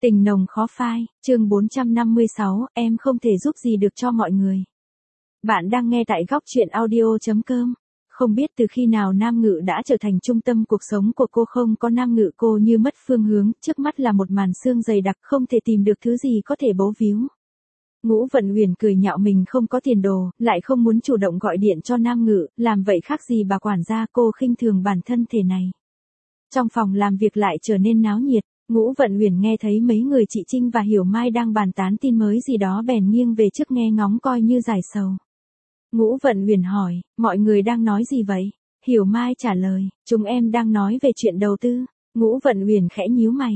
Tình nồng khó phai, chương 456, em không thể giúp gì được cho mọi người. Bạn đang nghe tại góc chuyện audio.com. Không biết từ khi nào Nam Ngự đã trở thành trung tâm cuộc sống của cô, không có Nam Ngự cô như mất phương hướng, trước mắt là một màn sương dày đặc, không thể tìm được thứ gì có thể bấu víu. Ngũ Vận Uyển cười nhạo mình không có tiền đồ, lại không muốn chủ động gọi điện cho Nam Ngự, làm vậy khác gì bà quản gia, cô khinh thường bản thân thể này. Trong phòng làm việc lại trở nên náo nhiệt. Ngũ Vận Uyển nghe thấy mấy người chị Trinh và Hiểu Mai đang bàn tán tin mới gì đó bèn nghiêng về trước nghe ngóng coi như giải sầu. Ngũ Vận Uyển hỏi, mọi người đang nói gì vậy? Hiểu Mai trả lời, chúng em đang nói về chuyện đầu tư. Ngũ Vận Uyển khẽ nhíu mày.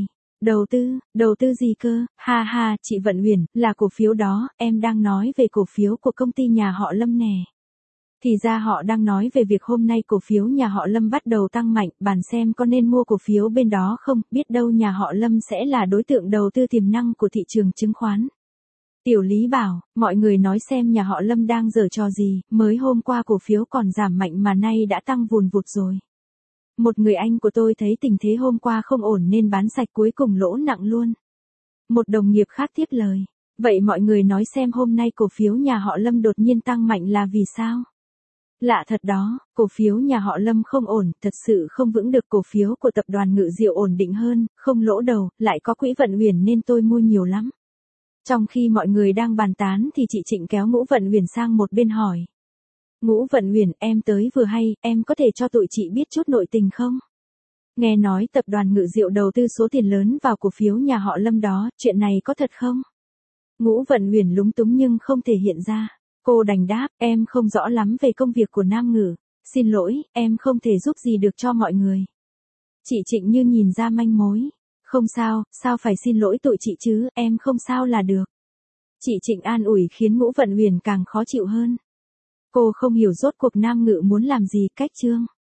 Đầu tư gì cơ? Ha ha, chị Vận Uyển, là cổ phiếu đó, em đang nói về cổ phiếu của công ty nhà họ Lâm nè. Thì ra họ đang nói về việc hôm nay cổ phiếu nhà họ Lâm bắt đầu tăng mạnh, bàn xem có nên mua cổ phiếu bên đó không, biết đâu nhà họ Lâm sẽ là đối tượng đầu tư tiềm năng của thị trường chứng khoán. Tiểu Lý bảo, mọi người nói xem nhà họ Lâm đang giở trò gì, mới hôm qua cổ phiếu còn giảm mạnh mà nay đã tăng vùn vụt rồi. Một người anh của tôi thấy tình thế hôm qua không ổn nên bán sạch, cuối cùng lỗ nặng luôn. Một đồng nghiệp khác tiếp lời, vậy mọi người nói xem hôm nay cổ phiếu nhà họ Lâm đột nhiên tăng mạnh là vì sao? Lạ thật đó, cổ phiếu nhà họ Lâm không ổn, thật sự không vững được, cổ phiếu của tập đoàn Ngự Diệu ổn định hơn, không lỗ đầu, lại có quỹ Vận Uyển nên tôi mua nhiều lắm. Trong khi mọi người đang bàn tán thì chị Trịnh kéo Ngũ Vận Uyển sang một bên hỏi. Ngũ Vận Uyển, em tới vừa hay, em có thể cho tụi chị biết chút nội tình không? Nghe nói tập đoàn Ngự Diệu đầu tư số tiền lớn vào cổ phiếu nhà họ Lâm đó, chuyện này có thật không? Ngũ Vận Uyển lúng túng nhưng không thể hiện ra. Cô đành đáp, em không rõ lắm về công việc của Nam Ngự. Xin lỗi, em không thể giúp gì được cho mọi người. Chị Trịnh như nhìn ra manh mối. Không sao, sao phải xin lỗi tụi chị chứ, em không sao là được. Chị Trịnh an ủi khiến Ngũ Vận Uyển càng khó chịu hơn. Cô không hiểu rốt cuộc Nam Ngự muốn làm gì, cách chương.